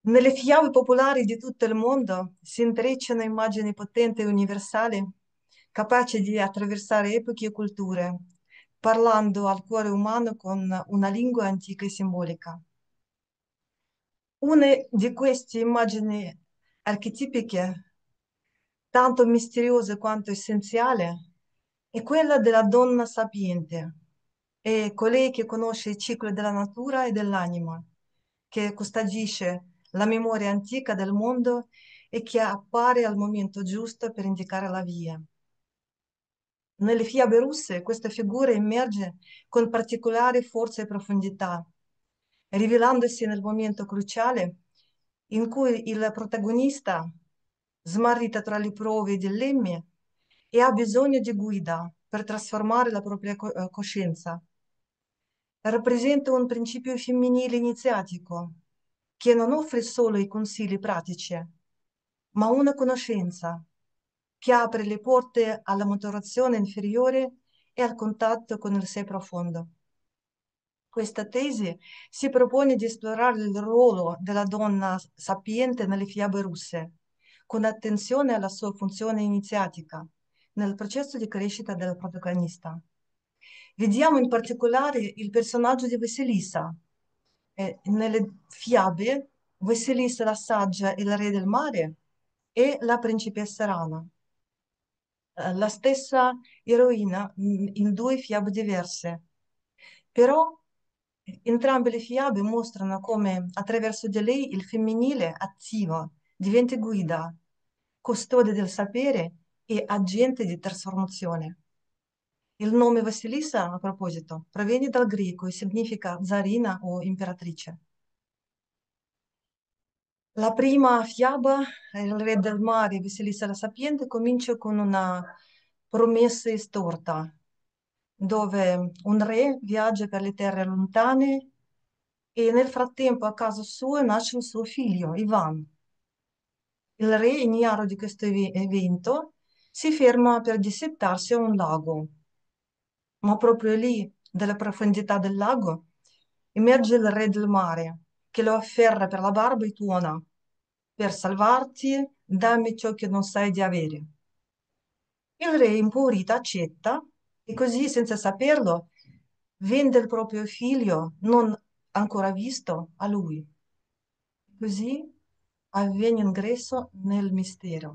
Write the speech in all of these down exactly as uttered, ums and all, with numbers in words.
Nelle fiabe popolari di tutto il mondo si intrecciano immagini potenti e universali, capaci di attraversare epoche e culture, parlando al cuore umano con una lingua antica e simbolica. Una di queste immagini archetipiche, tanto misteriosa quanto essenziale, è quella della donna sapiente, è colei che conosce i cicli della natura e dell'anima, che custodisce la memoria antica del mondo e che appare al momento giusto per indicare la via. Nelle fiabe russe questa figura emerge con particolare forza e profondità, rivelandosi nel momento cruciale in cui il protagonista, smarrita tra le prove e i dilemmi, e ha bisogno di guida per trasformare la propria co- eh, coscienza. Rappresenta un principio femminile iniziatico che non offre solo i consigli pratici, ma una conoscenza che apre le porte alla maturazione inferiore e al contatto con il sé profondo. Questa tesi si propone di esplorare il ruolo della donna sapiente nelle fiabe russe, con attenzione alla sua funzione iniziatica nel processo di crescita del protagonista. Vediamo in particolare il personaggio di Vasilisa. Eh, nelle fiabe, Vasilisa la saggia, il re del mare, e la principessa Rana, eh, la stessa eroina in in due fiabe diverse. Però entrambe le fiabe mostrano come attraverso di lei il femminile attivo diventa guida, custode del sapere e agente di trasformazione. Il nome Vasilisa, a proposito, proviene dal greco e significa zarina o imperatrice. La prima fiaba, Il re del mare, Vasilisa la sapiente, comincia con una promessa estorta, dove un re viaggia per le terre lontane e nel frattempo a casa sua nasce il suo figlio, Ivan. Il re, ignaro di questo ev- evento, si ferma per dissettarsi a un lago, ma proprio lì, dalla profondità del lago, emerge il re del mare, che lo afferra per la barba e tuona: per salvarti, dammi ciò che non sai di avere. Il re impaurito accetta e così, senza saperlo, vende il proprio figlio, non ancora visto, a lui. Così avviene ingresso nel mistero.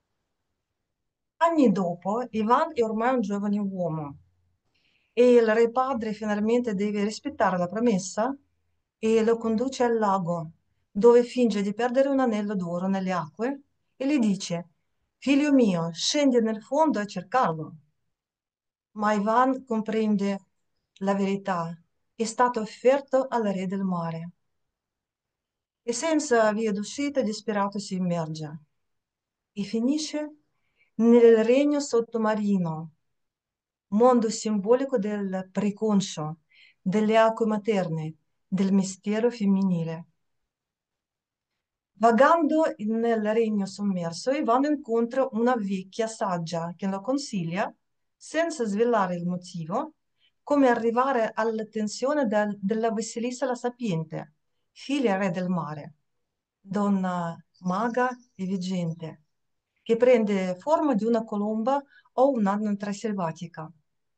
Anni dopo, Ivan è ormai un giovane uomo e il re padre finalmente deve rispettare la promessa e lo conduce al lago, dove finge di perdere un anello d'oro nelle acque e gli dice: Figlio mio, scendi nel fondo a cercarlo. Ma Ivan comprende la verità, è stato offerto al re del mare e senza via d'uscita disperato si immerge e finisce nel regno sottomarino, mondo simbolico del preconscio, delle acque materne, del mistero femminile. Vagando nel regno sommerso, Ivano incontra una vecchia saggia che lo consiglia, senza svelare il motivo, come arrivare all'attenzione del- della Vasilisa la Sapiente, figlia re del mare, donna maga e veggente, che prende forma di una colomba o un'anatra selvatica.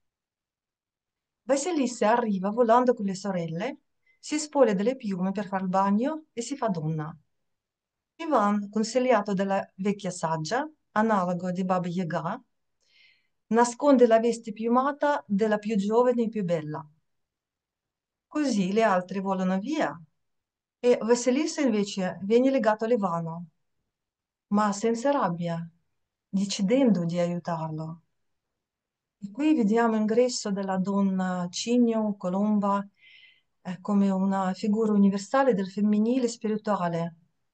Vasilissa arriva volando con le sorelle, si spoglia delle piume per fare il bagno e si fa donna. Ivan, consigliato dalla vecchia saggia, analogo di Baba Yaga, nasconde la veste piumata della più giovane e più bella. Così le altre volano via e Vasilissa invece viene legato all'Ivano, ma senza rabbia, decidendo di aiutarlo. E qui vediamo l'ingresso della donna Cigno, Colomba, eh, come una figura universale del femminile spirituale.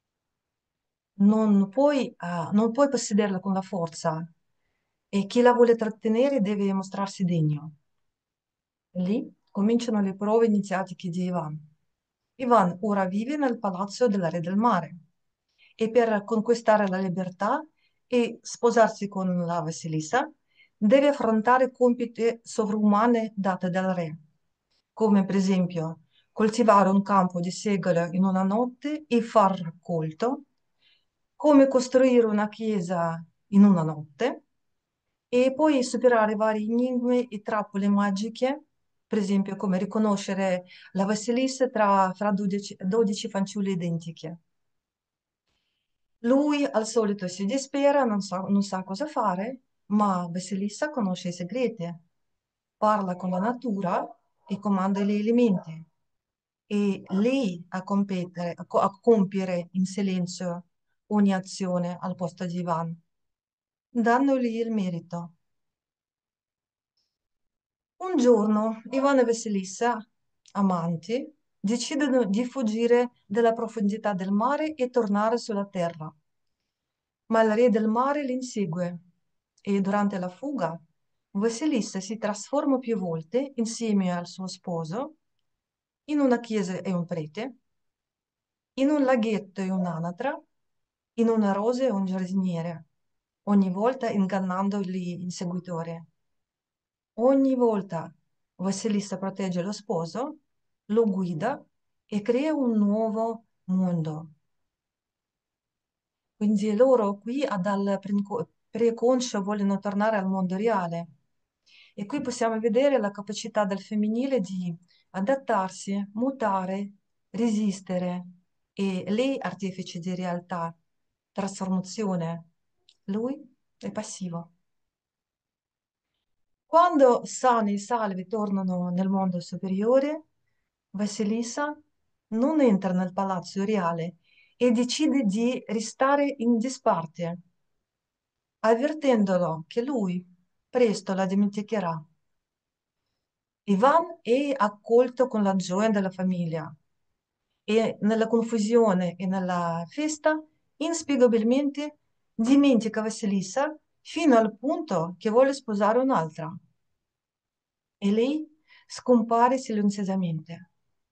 Non puoi, eh, non puoi possederla con la forza e chi la vuole trattenere deve mostrarsi degno. Lì cominciano le prove iniziatiche di Ivan. Ivan ora vive nel palazzo della Re del Mare e per conquistare la libertà e sposarsi con la Vasilisa deve affrontare compiti sovrumani dati dal re, come per esempio coltivare un campo di segale in una notte e far raccolto, come costruire una chiesa in una notte e poi superare vari enigmi e trappole magiche, per esempio come riconoscere la Vasilissa tra, fra dodici, dodici fanciulle identiche. Lui al solito si dispera, non sa, non sa cosa fare, ma Vasilissa conosce i segreti, parla con la natura e comanda gli elementi. E lei a competere, a, co- a compiere in silenzio ogni azione al posto di Ivan, dandogli il merito. Un giorno Ivan e Vasilissa, amanti, decidono di fuggire dalla profondità del mare e tornare sulla terra. Ma il re del mare li insegue e durante la fuga Vasilissa si trasforma più volte insieme al suo sposo in una chiesa e un prete, in un laghetto e un'anatra, in una rosa e un giardiniere, ogni volta ingannando gli inseguitori. Ogni volta Vasilissa protegge lo sposo, lo guida e crea un nuovo mondo. Quindi loro qui a dal prenco- preconscio vogliono tornare al mondo reale. E qui possiamo vedere la capacità del femminile di adattarsi, mutare, resistere. E lei artefice di realtà, trasformazione. Lui è passivo. Quando sani e salvi tornano nel mondo superiore, Vasilisa non entra nel palazzo reale e decide di restare in disparte, avvertendolo che lui presto la dimenticherà. Ivan è accolto con la gioia della famiglia e nella confusione e nella festa, inspiegabilmente dimentica Vasilisa fino al punto che vuole sposare un'altra. E lei scompare silenziosamente.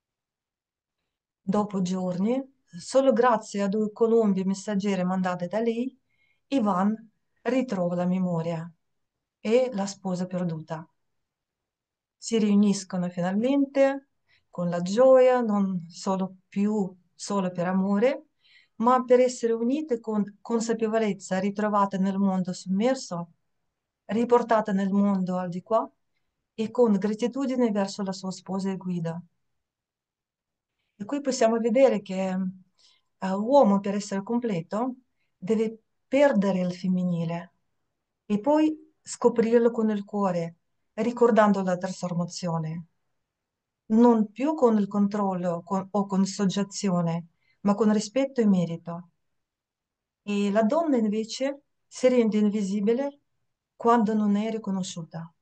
Dopo giorni, solo grazie a due colombe messaggere mandate da lei, Ivan ritrova la memoria e la sposa perduta. Si riuniscono finalmente con la gioia, non solo più solo per amore, ma per essere unite con consapevolezza ritrovata nel mondo sommerso, riportata nel mondo al di qua e con gratitudine verso la sua sposa e guida. E qui possiamo vedere che eh, l'uomo per essere completo deve perdere il femminile e poi scoprirlo con il cuore, ricordando la trasformazione, non più con il controllo con- o con soggezione, ma con rispetto e merito. E la donna invece si rende invisibile quando non è riconosciuta.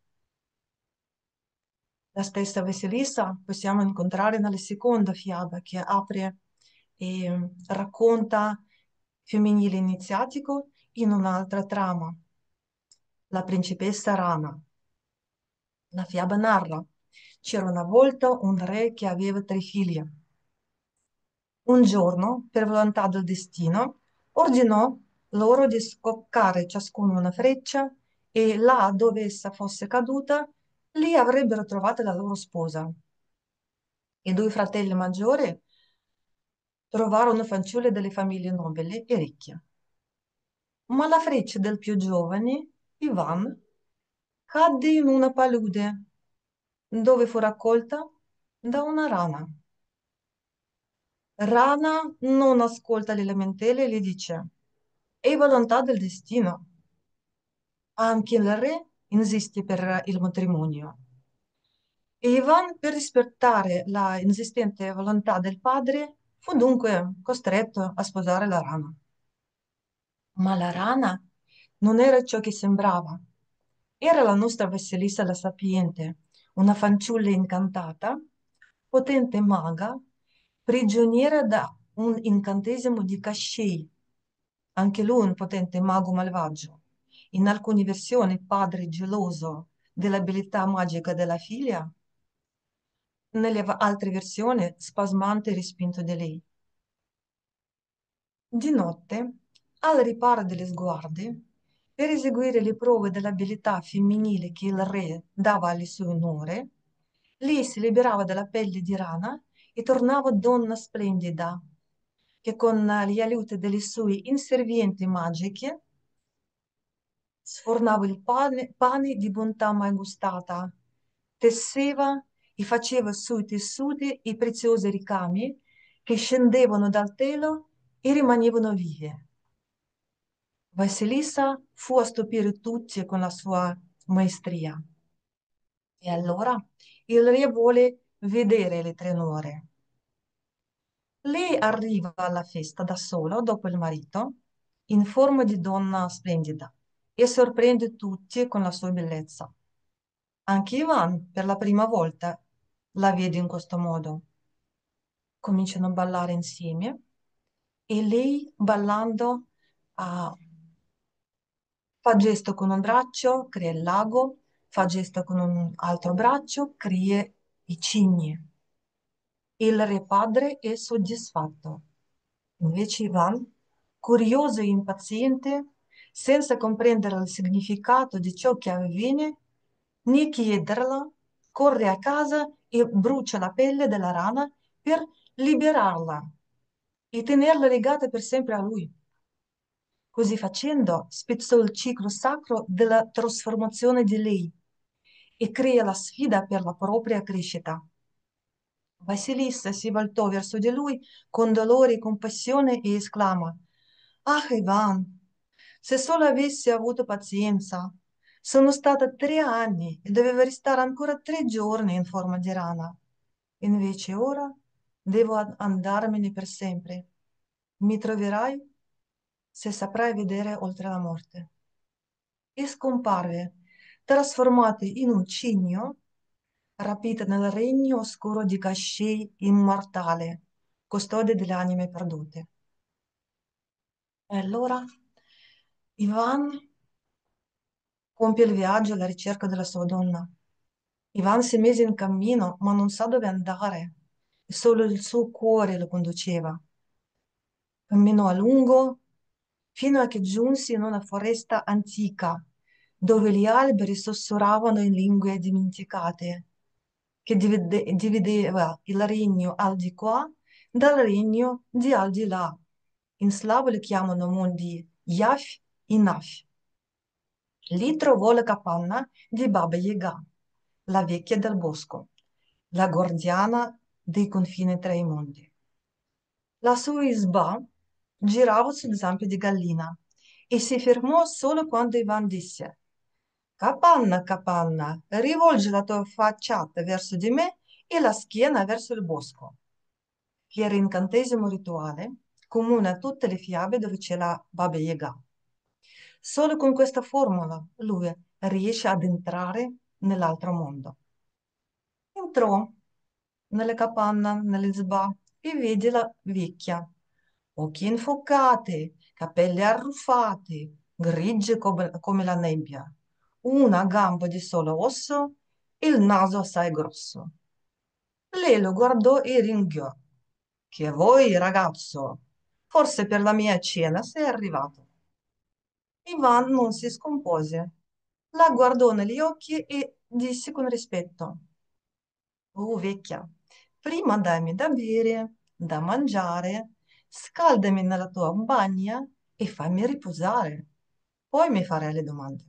La stessa Vasilisa possiamo incontrare nella seconda fiaba che apre e mm, racconta femminile iniziatico in un'altra trama, La principessa Rana. La fiaba narra: c'era una volta un re che aveva tre figlie. Un giorno, per volontà del destino, ordinò loro di scoccare ciascuno una freccia e là dove essa fosse caduta, lì avrebbero trovato la loro sposa. I due fratelli maggiori trovarono fanciulle delle famiglie nobili e ricche. Ma la freccia del più giovane, Ivan, cadde in una palude, dove fu raccolta da una rana. Rana non ascolta le lamentele e le dice: è volontà del destino. Anche il re insiste per il matrimonio. E Ivan, per rispettare la insistente volontà del padre, fu dunque costretto a sposare la rana. Ma la rana non era ciò che sembrava. Era la nostra Vasilisa la Sapiente, una fanciulla incantata, potente maga, prigioniera da un incantesimo di Kashei, anche lui un potente mago malvagio. In alcune versioni padre geloso dell'abilità magica della figlia, nelle va- altre versioni spasmante respinto di lei. Di notte, al riparo delle sguardi, per eseguire le prove dell'abilità femminile che il re dava alle sue onore, lei si liberava dalla pelle di rana e tornava donna splendida, che con gli aiuti delle sue inservienti magiche sfornava il pane, pane di bontà mai gustata, tesseva e faceva sui tessuti i preziosi ricami che scendevano dal telo e rimanevano vivi. Vasilisa fu a stupire tutti con la sua maestria. E allora il re vuole vedere le tre nuore. Lei arriva alla festa da sola dopo il marito, in forma di donna splendida, e sorprende tutti con la sua bellezza. Anche Ivan, per la prima volta, la vede in questo modo. Cominciano a ballare insieme e lei, ballando, ah, fa gesto con un braccio, crea il lago, fa gesto con un altro braccio, crea i cigni. Il re padre è soddisfatto. Invece Ivan, curioso e impaziente, senza comprendere il significato di ciò che avviene, né chiederla, corre a casa e brucia la pelle della rana per liberarla e tenerla legata per sempre a lui. Così facendo, spezzò il ciclo sacro della trasformazione di lei e crea la sfida per la propria crescita. Vasilissa si voltò verso di lui con dolore e compassione e esclama: Ah, Ivan, se solo avessi avuto pazienza! Sono stata tre anni e dovevo restare ancora tre giorni in forma di rana. Invece ora devo an- andarmene per sempre. Mi troverai se saprai vedere oltre la morte. E scomparve, trasformata in un cigno, rapita nel regno oscuro di Kashei immortale, custode delle anime perdute. E allora Ivan compie il viaggio alla ricerca della sua donna. Ivan si mise in cammino, ma non sa dove andare. Solo il suo cuore lo conduceva. Camminò a lungo fino a che giunse in una foresta antica, dove gli alberi sussurravano in lingue dimenticate, che divide- divideva il regno al di qua dal regno di al di là. In slavo li chiamano mondi Yaf e Naf. Lì trovò la capanna di Baba Yaga, la vecchia del bosco, la guardiana dei confini tra i mondi. La sua isba girava sul zampio di gallina e si fermò solo quando Ivan disse: Capanna, capanna, rivolgi la tua facciata verso di me e la schiena verso il bosco, che era incantesimo rituale comune a tutte le fiabe dove c'è la Baba Yaga. Solo con questa formula lui riesce ad entrare nell'altro mondo. Entrò nella capanna, nell'isba, e vede la vecchia. Occhi infoccati, capelli arruffati, grigie come, come la nebbia, una gamba di solo osso e il naso assai grosso. Lei lo guardò e ringhiò. Che vuoi, ragazzo? Forse per la mia cena sei arrivato. Ivan non si scompose. La guardò negli occhi e disse con rispetto: Oh, vecchia, prima dammi da bere, da mangiare, scaldami nella tua bagna e fammi riposare. Poi mi farai le domande.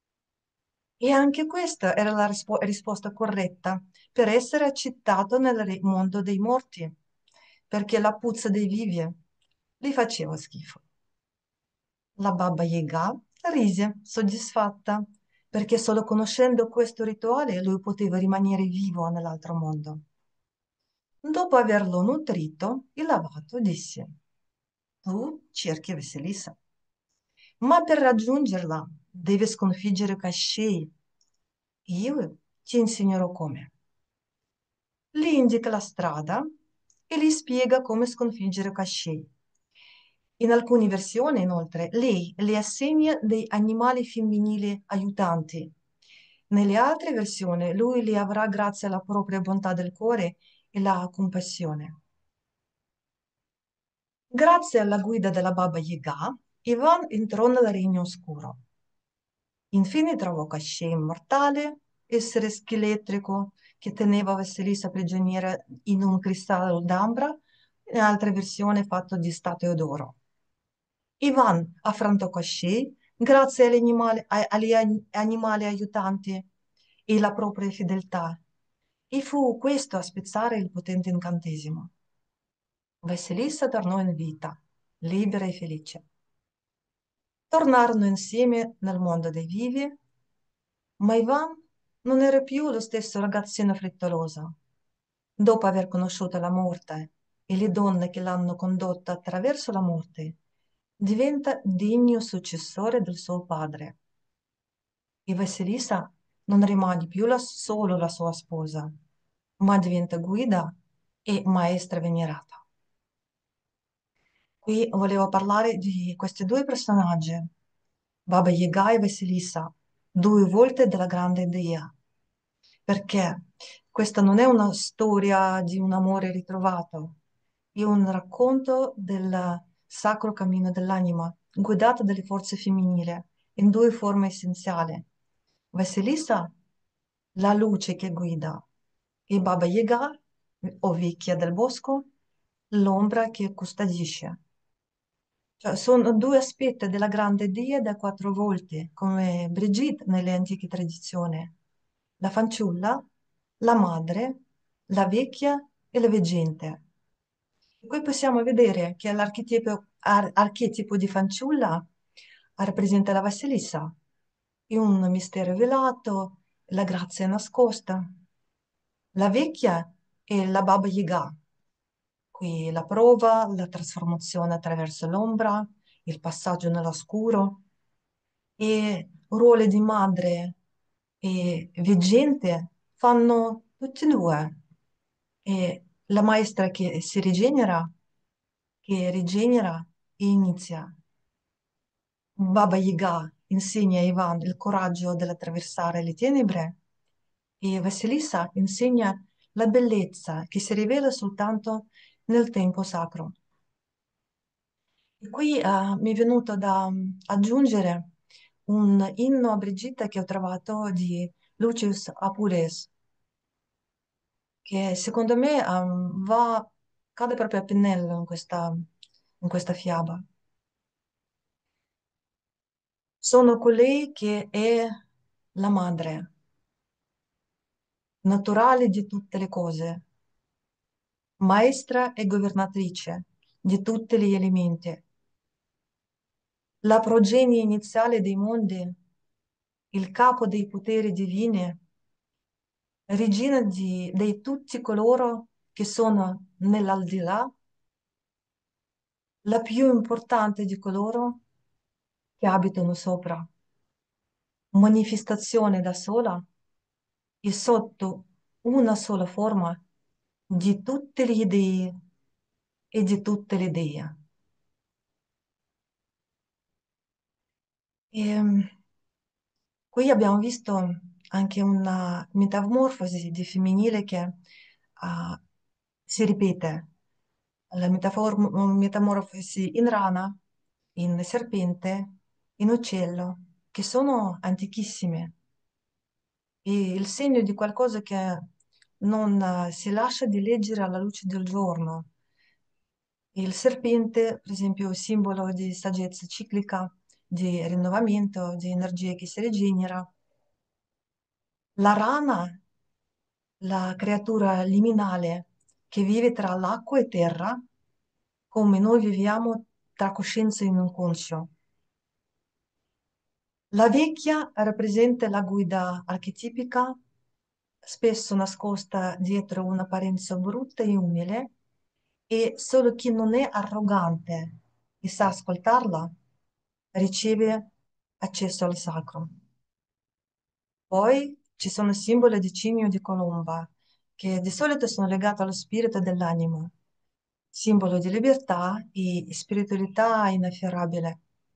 E anche questa era la rispo- risposta corretta per essere accettato nel re- mondo dei morti, perché la puzza dei vivi gli faceva schifo. La Baba Yaga rise, soddisfatta, perché solo conoscendo questo rituale lui poteva rimanere vivo nell'altro mondo. Dopo averlo nutrito e lavato, disse: Tu cerchi Vasilisa, ma per raggiungerla devi sconfiggere Kashei. Io ti insegnerò come. Gli indica la strada e gli spiega come sconfiggere Kashei. In alcune versioni, inoltre, lei le assegna dei animali femminili aiutanti. Nelle altre versioni, lui li avrà grazie alla propria bontà del cuore e la compassione. Grazie alla guida della Baba Yaga, Ivan entrò nel regno oscuro. Infine trovò Kashei immortale essere scheletrico che teneva Vassilissa prigioniera in un cristallo d'ambra, in altre versioni fatto di statue d'oro. Ivan affrontò Coscì grazie agli animali, a- agli an- animali aiutanti e la propria fedeltà, e fu questo a spezzare il potente incantesimo. Vassilissa tornò in vita, libera e felice. Tornarono insieme nel mondo dei vivi, ma Ivan non era più lo stesso ragazzino frettoloso. Dopo aver conosciuto la morte e le donne che l'hanno condotto attraverso la morte, diventa degno successore del suo padre. E Vasilisa non rimane più la- solo la sua sposa, ma diventa guida e maestra venerata. Qui volevo parlare di questi due personaggi, Baba Yaga e Vasilisa, due volte della grande dea, perché questa non è una storia di un amore ritrovato, è un racconto del sacro cammino dell'anima, guidato dalle forze femminili, in due forme essenziali. Vasilisa, la luce che guida, e Baba Yaga, o vecchia del bosco, l'ombra che custodisce. Cioè, sono due aspetti della grande Dea da quattro volte, come Brigitte nelle antiche tradizioni. La fanciulla, la madre, la vecchia e la veggente. E qui possiamo vedere che l'archetipo, ar- archetipo di fanciulla rappresenta la Vassilissa, è un mistero velato, la grazia nascosta. La vecchia è la Baba Yaga, qui la prova, la trasformazione attraverso l'ombra, il passaggio nell'oscuro e ruoli di madre e veggente fanno tutti e due. E la maestra che si rigenera, che rigenera e inizia. Baba Yaga insegna a Ivan il coraggio dell'attraversare le tenebre e Vasilissa insegna la bellezza che si rivela soltanto nel tempo sacro. E qui eh, mi è venuto da mm, aggiungere un inno a Brigitte che ho trovato di Lucius Apuleius, che secondo me ehm, va, cade proprio a pennello in questa, in questa fiaba. Sono colei che è la madre naturale di tutte le cose, maestra e governatrice di tutti gli elementi, la progenie iniziale dei mondi, il capo dei poteri divini, regina di, di tutti coloro che sono nell'aldilà, la più importante di coloro che abitano sopra, manifestazione da sola e sotto una sola forma di tutte le idee e di tutte le idee. E, qui abbiamo visto anche una metamorfosi di femminile che ah, si ripete, la metafor- metamorfosi in rana, in serpente, in uccello, che sono antichissime, e il segno di qualcosa che non eh, si lascia di leggere alla luce del giorno. Il serpente, per esempio, è simbolo di saggezza ciclica, di rinnovamento, di energia che si rigenera. La rana, la creatura liminale che vive tra l'acqua e terra, come noi viviamo tra coscienza e inconscio. La vecchia rappresenta la guida archetipica, spesso nascosta dietro un'apparenza brutta e umile, e solo chi non è arrogante e sa ascoltarla riceve accesso al sacro. Poi ci sono simboli di cigno di colomba, che di solito sono legati allo spirito dell'anima, simbolo di libertà e spiritualità inafferrabile.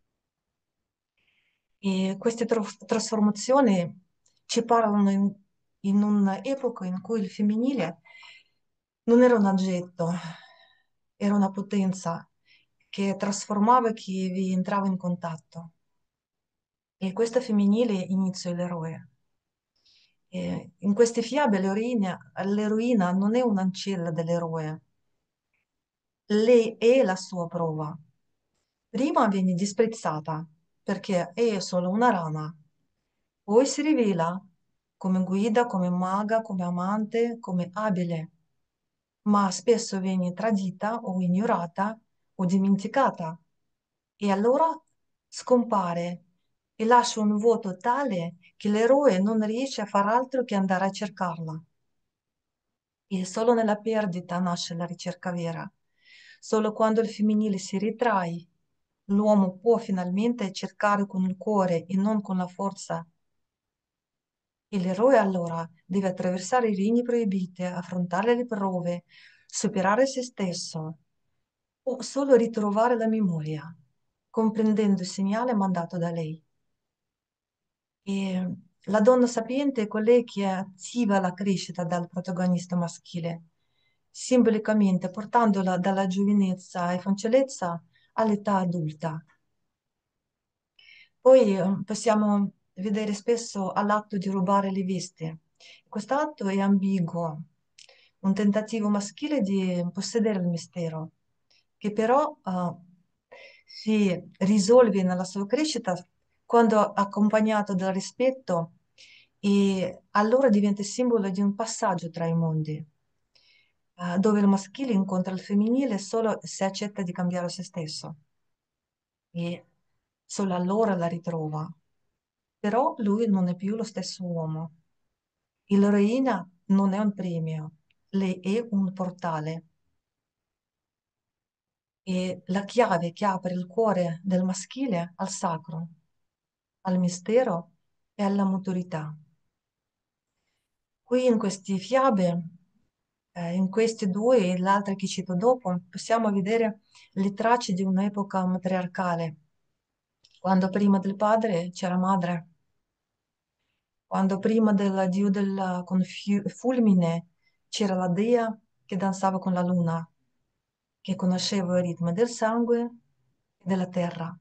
E queste tro- trasformazioni ci parlano in, in un'epoca in cui il femminile non era un oggetto, era una potenza che trasformava chi vi entrava in contatto. E questo femminile iniziò l'eroe. E in queste fiabe l'eroina, l'eroina non è un'ancella dell'eroe, lei è la sua prova. Prima viene disprezzata perché è solo una rana, poi si rivela come guida, come maga, come amante, come abile, ma spesso viene tradita o ignorata o dimenticata e allora scompare e lascia un vuoto tale che l'eroe non riesce a far altro che andare a cercarla. E solo nella perdita nasce la ricerca vera. Solo quando il femminile si ritrae, l'uomo può finalmente cercare con il cuore e non con la forza. E l'eroe allora deve attraversare i regni proibiti, affrontare le prove, superare se stesso o solo ritrovare la memoria, comprendendo il segnale mandato da lei. E la donna sapiente è colei che attiva la crescita dal protagonista maschile, simbolicamente portandola dalla giovinezza e fanciullezza all'età adulta. Poi eh, possiamo vedere spesso all'atto di rubare le vesti. Quest'atto è ambiguo, un tentativo maschile di possedere il mistero, che però eh, si risolve nella sua crescita quando accompagnato dal rispetto e allora diventa simbolo di un passaggio tra i mondi, eh, dove il maschile incontra il femminile solo se accetta di cambiare se stesso e solo allora la ritrova. Però lui non è più lo stesso uomo. L'eroina non è un premio, lei è un portale. È la chiave che apre il cuore del maschile al sacro, al mistero e alla maturità. Qui in queste fiabe, eh, in queste due e l'altra che cito dopo, possiamo vedere le tracce di un'epoca matriarcale, quando prima del padre c'era madre, quando prima del dio del con fiu- fulmine c'era la dea che danzava con la luna, che conosceva il ritmo del sangue e della terra.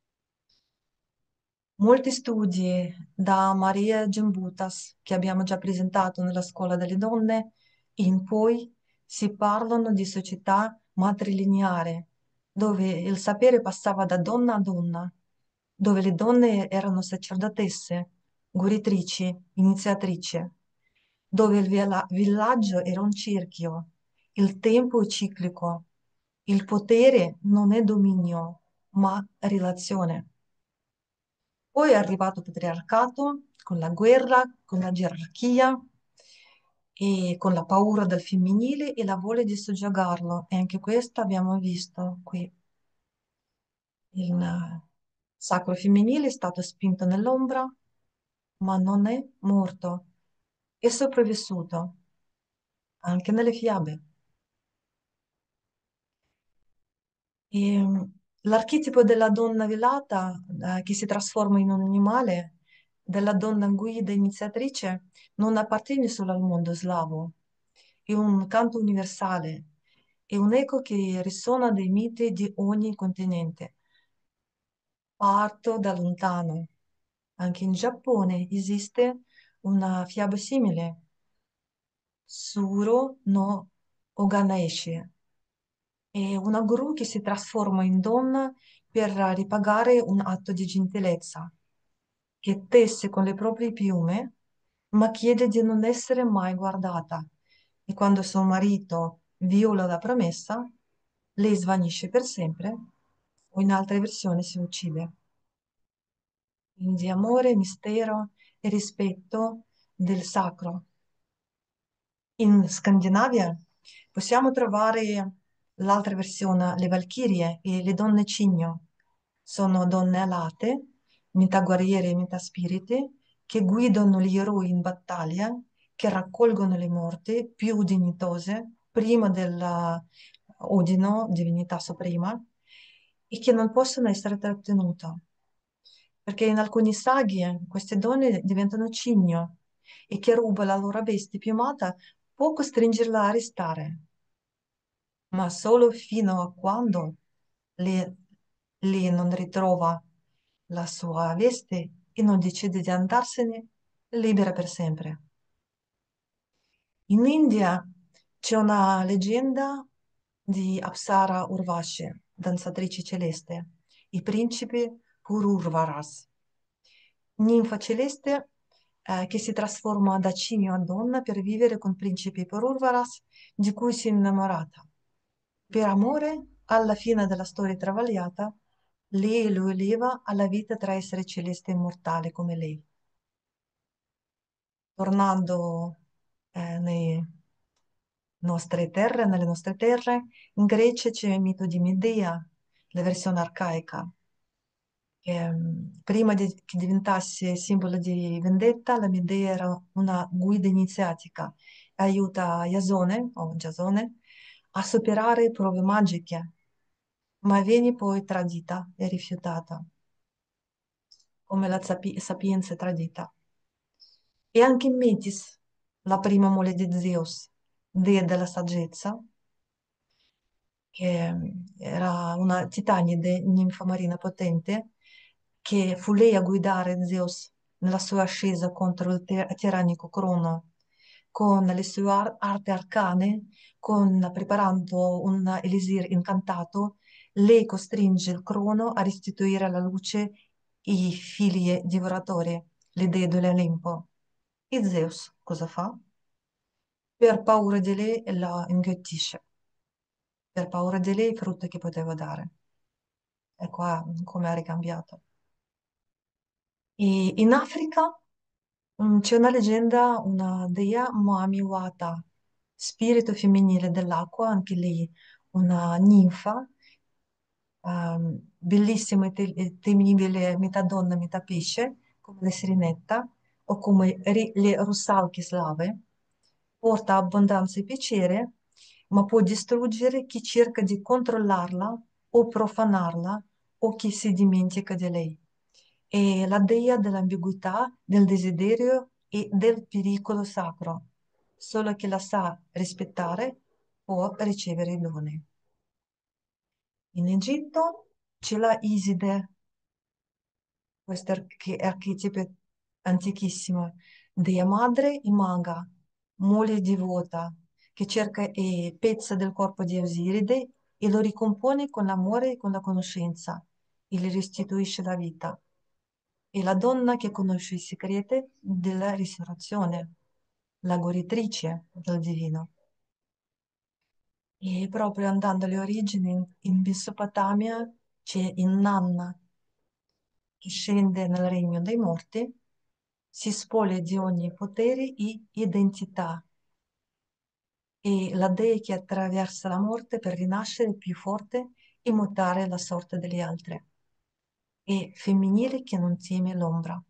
Molti studi da Maria Gembutas, che abbiamo già presentato nella Scuola delle Donne, in poi si parlano di società matrilineare, dove il sapere passava da donna a donna, dove le donne erano sacerdotesse, guaritrici, iniziatrici, dove il villa- villaggio era un cerchio, il tempo è ciclico, il potere non è dominio, ma relazione. Poi è arrivato il patriarcato con la guerra, con la gerarchia e con la paura del femminile e la voglia di soggiogarlo. E anche questo abbiamo visto qui. Il eh, sacro femminile è stato spinto nell'ombra, ma non è morto, è sopravvissuto anche nelle fiabe. E, mh, l'archetipo della donna velata, eh, che si trasforma in un animale, della donna guida iniziatrice, non appartiene solo al mondo slavo, è un canto universale, è un eco che risuona dai miti di ogni continente. Parto da lontano. Anche in Giappone esiste una fiaba simile, Suro no Oganeshi. È una gru che si trasforma in donna per ripagare un atto di gentilezza, che tesse con le proprie piume, ma chiede di non essere mai guardata. E quando suo marito viola la promessa, lei svanisce per sempre, o in altre versioni si uccide. Quindi amore, mistero e rispetto del sacro. In Scandinavia possiamo trovare l'altra versione, le Valchirie e le donne cigno. Sono donne alate, metà guerriere e metà spiriti, che guidano gli eroi in battaglia, che raccolgono le morti più dignitose prima dell'Odino, divinità suprema, e che non possono essere trattenute. Perché in alcuni saghi eh, queste donne diventano cigno e chi ruba la loro bestia piumata può costringerla a restare, ma solo fino a quando lei, lei non ritrova la sua veste e non decide di andarsene libera per sempre. In India c'è una leggenda di Apsara Urvashi, danzatrice celeste, i principi Pururvaras, ninfa celeste eh, che si trasforma da cigno a donna per vivere con principi Pururvaras di cui si è innamorata. Per amore, alla fine della storia travagliata, lei lo eleva alla vita tra essere celeste e mortale come lei. Tornando eh, nei nostre terre, nelle nostre terre, in Grecia c'è il mito di Medea, la versione arcaica, che mm, prima di- che diventasse simbolo di vendetta, la Medea era una guida iniziatica, aiuta Jasone, o Giasone, a superare prove magiche, ma viene poi tradita e rifiutata, come la sapi- sapienza tradita. E anche Metis, la prima moglie di Zeus, dea della saggezza, che era una titanide, ninfa marina potente, che fu lei a guidare Zeus nella sua ascesa contro il ti- tirannico Crono, con le sue ar- arti arcane, con, preparando un elisir incantato, lei costringe il Crono a restituire alla luce i figli divoratori, le dee dell'Olimpo. E Zeus cosa fa? Per paura di lei la inghiottисce, per paura di lei i frutti che poteva dare. E qua come ha ricambiato. E in Africa mm, c'è una leggenda, una dea Moami Wata, spirito femminile dell'acqua, anche lei una ninfa, ehm, bellissima e te- e temibile, metà donna, metà pesce, come la sirenetta, o come ri- le russalche slave, porta abbondanza e piacere, ma può distruggere chi cerca di controllarla o profanarla o chi si dimentica di lei. È la dea dell'ambiguità, del desiderio e del pericolo sacro. Solo chi la sa rispettare può ricevere i doni. In Egitto c'è la Iside, questo arch- archetipo antichissimo, dea madre e maga, moglie divota, che cerca e pezza del corpo di Osiride e lo ricompone con l'amore e con la conoscenza e gli restituisce la vita. È la donna che conosce i segreti della risurrezione, la guaritrice del divino. E proprio andando alle origini, in, in Mesopotamia c'è Inanna che scende nel regno dei morti, si spoglia di ogni potere e identità, e la dea che attraversa la morte per rinascere più forte e mutare la sorte degli altri, e femminile che non teme l'ombra.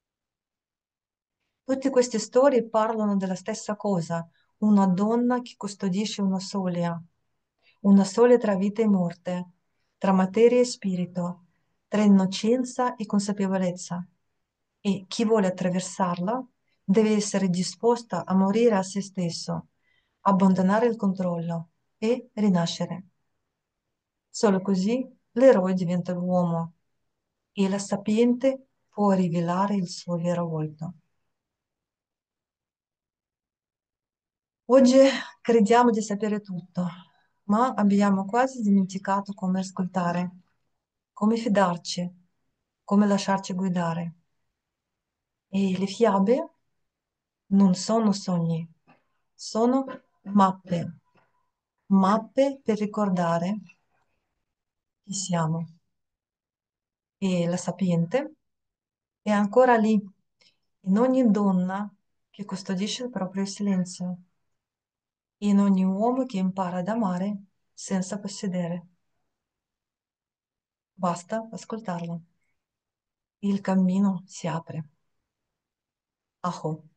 Tutte queste storie parlano della stessa cosa, una donna che custodisce una soglia, una soglia tra vita e morte, tra materia e spirito, tra innocenza e consapevolezza. E chi vuole attraversarla deve essere disposta a morire a se stesso, abbandonare il controllo e rinascere. Solo così l'eroe diventa l'uomo e la sapiente può rivelare il suo vero volto. Oggi crediamo di sapere tutto, ma abbiamo quasi dimenticato come ascoltare, come fidarci, come lasciarci guidare. E le fiabe non sono sogni, sono mappe, mappe per ricordare chi siamo. E la sapiente è ancora lì, in ogni donna che custodisce il proprio silenzio, in ogni uomo che impara ad amare senza possedere. Basta ascoltarlo. Il cammino si apre. Aho.